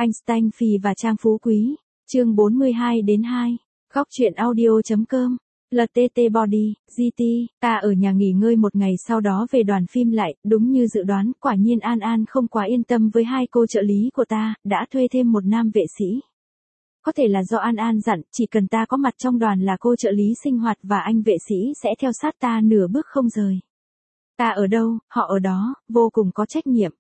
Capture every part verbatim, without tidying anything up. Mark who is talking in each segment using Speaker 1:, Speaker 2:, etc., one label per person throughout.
Speaker 1: Einstein Phì và Trang Phú Quý, chương bốn mươi hai đến hai, góc truyện audio.com, lờ tê tê Body, giê tê, ta ở nhà nghỉ ngơi một ngày sau đó về đoàn phim lại, đúng như dự đoán, quả nhiên An An không quá yên tâm với hai cô trợ lý của ta, đã thuê thêm một nam vệ sĩ. Có thể là do An An dặn, chỉ cần ta có mặt trong đoàn là cô trợ lý sinh hoạt và anh vệ sĩ sẽ theo sát ta nửa bước không rời. Ta ở đâu, họ ở đó, vô cùng có trách nhiệm.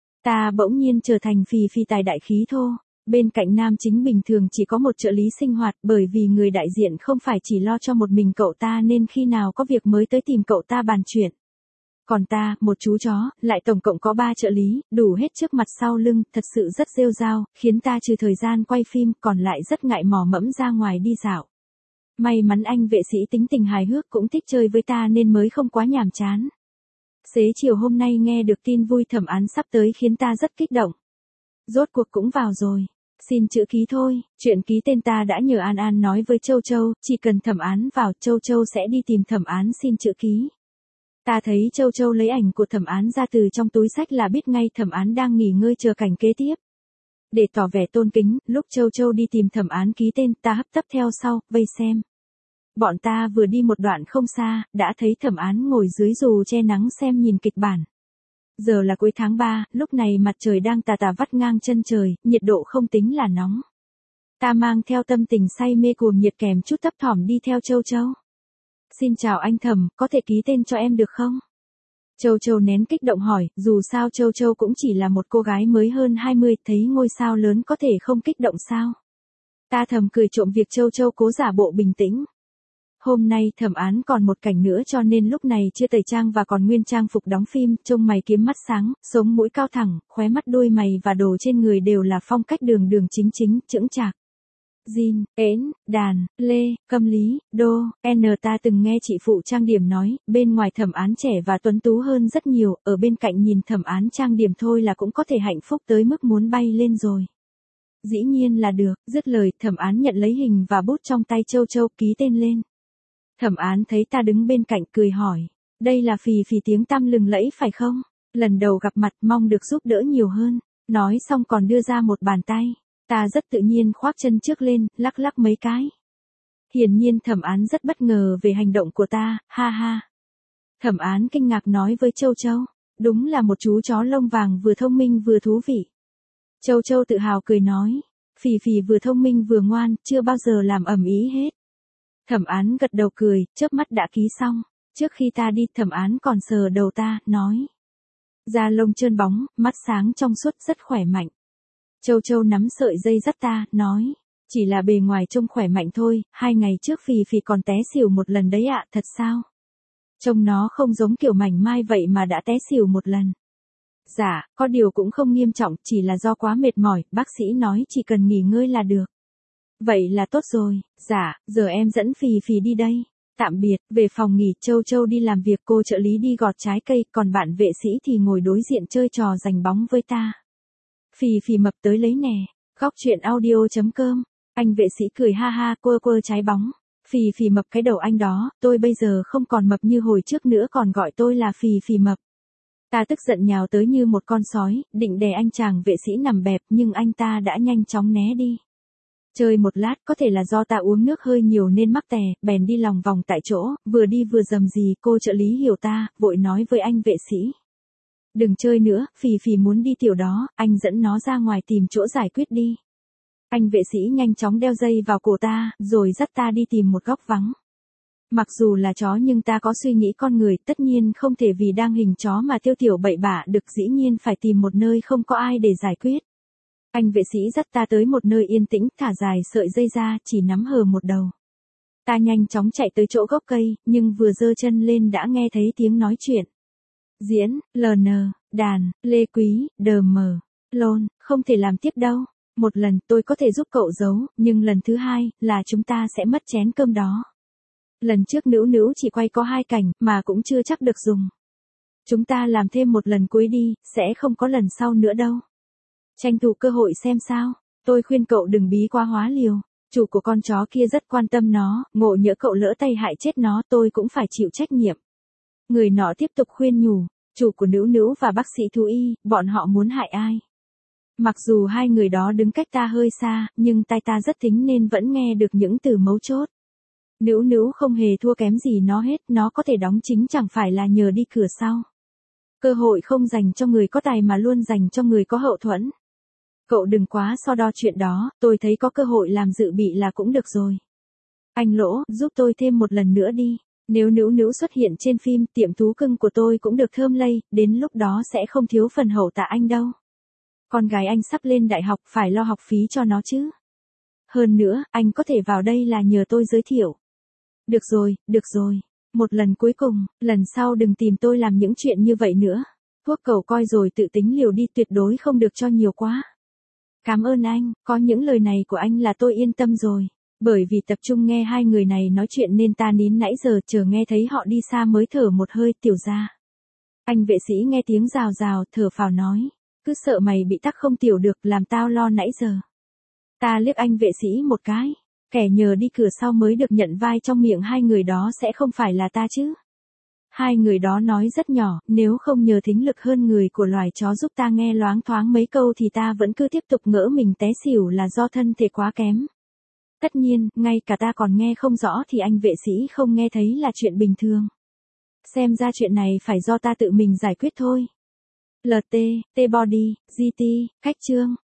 Speaker 1: Ta bỗng nhiên trở thành Phì Phì tài đại khí thô. Bên cạnh nam chính bình thường chỉ có một trợ lý sinh hoạt bởi vì người đại diện không phải chỉ lo cho một mình cậu ta nên khi nào có việc mới tới tìm cậu ta bàn chuyện. Còn ta, một chú chó, lại tổng cộng có ba trợ lý, đủ hết trước mặt sau lưng, thật sự rất rêu rao, khiến ta trừ thời gian quay phim còn lại rất ngại mò mẫm ra ngoài đi dạo. May mắn anh vệ sĩ tính tình hài hước cũng thích chơi với ta nên mới không quá nhàm chán. Xế chiều hôm nay nghe được tin vui thẩm án sắp tới khiến ta rất kích động. Rốt cuộc cũng vào rồi. Xin chữ ký thôi, chuyện ký tên ta đã nhờ An An nói với Châu Châu, chỉ cần thẩm án vào, Châu Châu sẽ đi tìm thẩm án xin chữ ký. Ta thấy Châu Châu lấy ảnh của thẩm án ra từ trong túi xách là biết ngay thẩm án đang nghỉ ngơi chờ cảnh kế tiếp. Để tỏ vẻ tôn kính, lúc Châu Châu đi tìm thẩm án ký tên, ta hấp tấp theo sau, vây xem. Bọn ta vừa đi một đoạn không xa, đã thấy thẩm án ngồi dưới dù che nắng xem nhìn kịch bản. Giờ là cuối tháng ba, lúc này mặt trời đang tà tà vắt ngang chân trời, nhiệt độ không tính là nóng. Ta mang theo tâm tình say mê cuồng nhiệt kèm chút thấp thỏm đi theo Châu Châu. Xin chào anh Thẩm, có thể ký tên cho em được không? Châu Châu nén kích động hỏi, dù sao Châu Châu cũng chỉ là một cô gái mới hơn hai mươi, thấy ngôi sao lớn có thể không kích động sao? Ta thầm cười trộm việc Châu Châu cố giả bộ bình tĩnh. Hôm nay thẩm án còn một cảnh nữa cho nên lúc này chưa tẩy trang và còn nguyên trang phục đóng phim, trông mày kiếm mắt sáng, sống mũi cao thẳng, khóe mắt đuôi mày và đồ trên người đều là phong cách đường đường chính chính, chững chạc. Jin, Ến, Đàn, Lê, Câm Lý, Đô, N ta từng nghe chị phụ trang điểm nói, bên ngoài thẩm án trẻ và tuấn tú hơn rất nhiều, ở bên cạnh nhìn thẩm án trang điểm thôi là cũng có thể hạnh phúc tới mức muốn bay lên rồi. Dĩ nhiên là được, dứt lời thẩm án nhận lấy hình và bút trong tay Châu Châu ký tên lên. Thẩm án thấy ta đứng bên cạnh cười hỏi, đây là Phì Phì tiếng tăm lừng lẫy phải không? Lần đầu gặp mặt mong được giúp đỡ nhiều hơn, nói xong còn đưa ra một bàn tay, ta rất tự nhiên khoác chân trước lên, lắc lắc mấy cái. Hiển nhiên thẩm án rất bất ngờ về hành động của ta, ha ha. Thẩm án kinh ngạc nói với Châu Châu, đúng là một chú chó lông vàng vừa thông minh vừa thú vị. Châu Châu tự hào cười nói, Phì Phì vừa thông minh vừa ngoan, chưa bao giờ làm ầm ĩ hết. Thẩm án gật đầu cười, chớp mắt đã ký xong. Trước khi ta đi thẩm án còn sờ đầu ta, nói. Da lông trơn bóng, mắt sáng trong suốt rất khỏe mạnh. Châu Châu nắm sợi dây dắt ta, nói. Chỉ là bề ngoài trông khỏe mạnh thôi, hai ngày trước Phì Phì còn té xỉu một lần đấy ạ, thật sao? Trông nó không giống kiểu mảnh mai vậy mà đã té xỉu một lần. Dạ, có điều cũng không nghiêm trọng, chỉ là do quá mệt mỏi, bác sĩ nói chỉ cần nghỉ ngơi là được. Vậy là tốt rồi, dạ, giờ em dẫn Phì Phì đi đây. Tạm biệt, về phòng nghỉ, Châu Châu đi làm việc, cô trợ lý đi gọt trái cây, còn bạn vệ sĩ thì ngồi đối diện chơi trò giành bóng với ta. Phì Phì mập tới lấy nè, góc truyện audio.com, anh vệ sĩ cười ha ha, quơ quơ trái bóng. Phì Phì mập cái đầu anh đó, tôi bây giờ không còn mập như hồi trước nữa còn gọi tôi là Phì Phì mập. Ta tức giận nhào tới như một con sói, định đè anh chàng vệ sĩ nằm bẹp nhưng anh ta đã nhanh chóng né đi. Chơi một lát có thể là do ta uống nước hơi nhiều nên mắc tè, bèn đi lòng vòng tại chỗ, vừa đi vừa rầm rì, cô trợ lý hiểu ta, vội nói với anh vệ sĩ. Đừng chơi nữa, Phì Phì muốn đi tiểu đó, anh dẫn nó ra ngoài tìm chỗ giải quyết đi. Anh vệ sĩ nhanh chóng đeo dây vào cổ ta, rồi dắt ta đi tìm một góc vắng. Mặc dù là chó nhưng ta có suy nghĩ con người, tất nhiên không thể vì đang hình chó mà tiêu tiểu bậy bạ được, dĩ nhiên phải tìm một nơi không có ai để giải quyết. Anh vệ sĩ dắt ta tới một nơi yên tĩnh, thả dài sợi dây ra, chỉ nắm hờ một đầu. Ta nhanh chóng chạy tới chỗ gốc cây, nhưng vừa giơ chân lên đã nghe thấy tiếng nói chuyện. Diễn, lờ nờ, Đàn, Lê Quý, đờ mờ, Lôn, không thể làm tiếp đâu. Một lần tôi có thể giúp cậu giấu, nhưng lần thứ hai là chúng ta sẽ mất chén cơm đó. Lần trước Nữu Nữu chỉ quay có hai cảnh, mà cũng chưa chắc được dùng. Chúng ta làm thêm một lần cuối đi, sẽ không có lần sau nữa đâu. Tranh thủ cơ hội xem sao, tôi khuyên cậu đừng bí quá hóa liều, chủ của con chó kia rất quan tâm nó, ngộ nhỡ cậu lỡ tay hại chết nó tôi cũng phải chịu trách nhiệm. Người nọ tiếp tục khuyên nhủ, chủ của Nữu Nữu và bác sĩ thú y, bọn họ muốn hại ai? Mặc dù hai người đó đứng cách ta hơi xa, nhưng tai ta rất thính nên vẫn nghe được những từ mấu chốt. Nữu nữu không hề thua kém gì nó hết, nó có thể đóng chính chẳng phải là nhờ đi cửa sau. Cơ hội không dành cho người có tài mà luôn dành cho người có hậu thuẫn. Cậu đừng quá so đo chuyện đó, tôi thấy có cơ hội làm dự bị là cũng được rồi. Anh Lỗ, giúp tôi thêm một lần nữa đi. Nếu Nữu Nữu xuất hiện trên phim, tiệm thú cưng của tôi cũng được thơm lây, đến lúc đó sẽ không thiếu phần hậu tạ anh đâu. Con gái anh sắp lên đại học, phải lo học phí cho nó chứ. Hơn nữa, anh có thể vào đây là nhờ tôi giới thiệu. Được rồi, được rồi. Một lần cuối cùng, lần sau đừng tìm tôi làm những chuyện như vậy nữa. Thuốc cậu coi rồi tự tính liều đi, tuyệt đối không được cho nhiều quá. Cảm ơn anh, có những lời này của anh là tôi yên tâm rồi. Bởi vì tập trung nghe hai người này nói chuyện nên ta nín nãy giờ, chờ nghe thấy họ đi xa mới thở một hơi. Tiểu gia. Anh vệ sĩ nghe tiếng rào rào, thở phào nói. Cứ sợ mày bị tắc không tiểu được, làm tao lo nãy giờ. Ta liếc anh vệ sĩ một cái. Kẻ nhờ đi cửa sau mới được nhận vai trong miệng hai người đó sẽ không phải là ta chứ. Hai người đó nói rất nhỏ, nếu không nhờ thính lực hơn người của loài chó giúp ta nghe loáng thoáng mấy câu thì ta vẫn cứ tiếp tục ngỡ mình té xỉu là do thân thể quá kém. Tất nhiên, ngay cả ta còn nghe không rõ thì anh vệ sĩ không nghe thấy là chuyện bình thường. Xem ra chuyện này phải do ta tự mình giải quyết thôi. lờ tê, T-Body, giê tê, khách chương.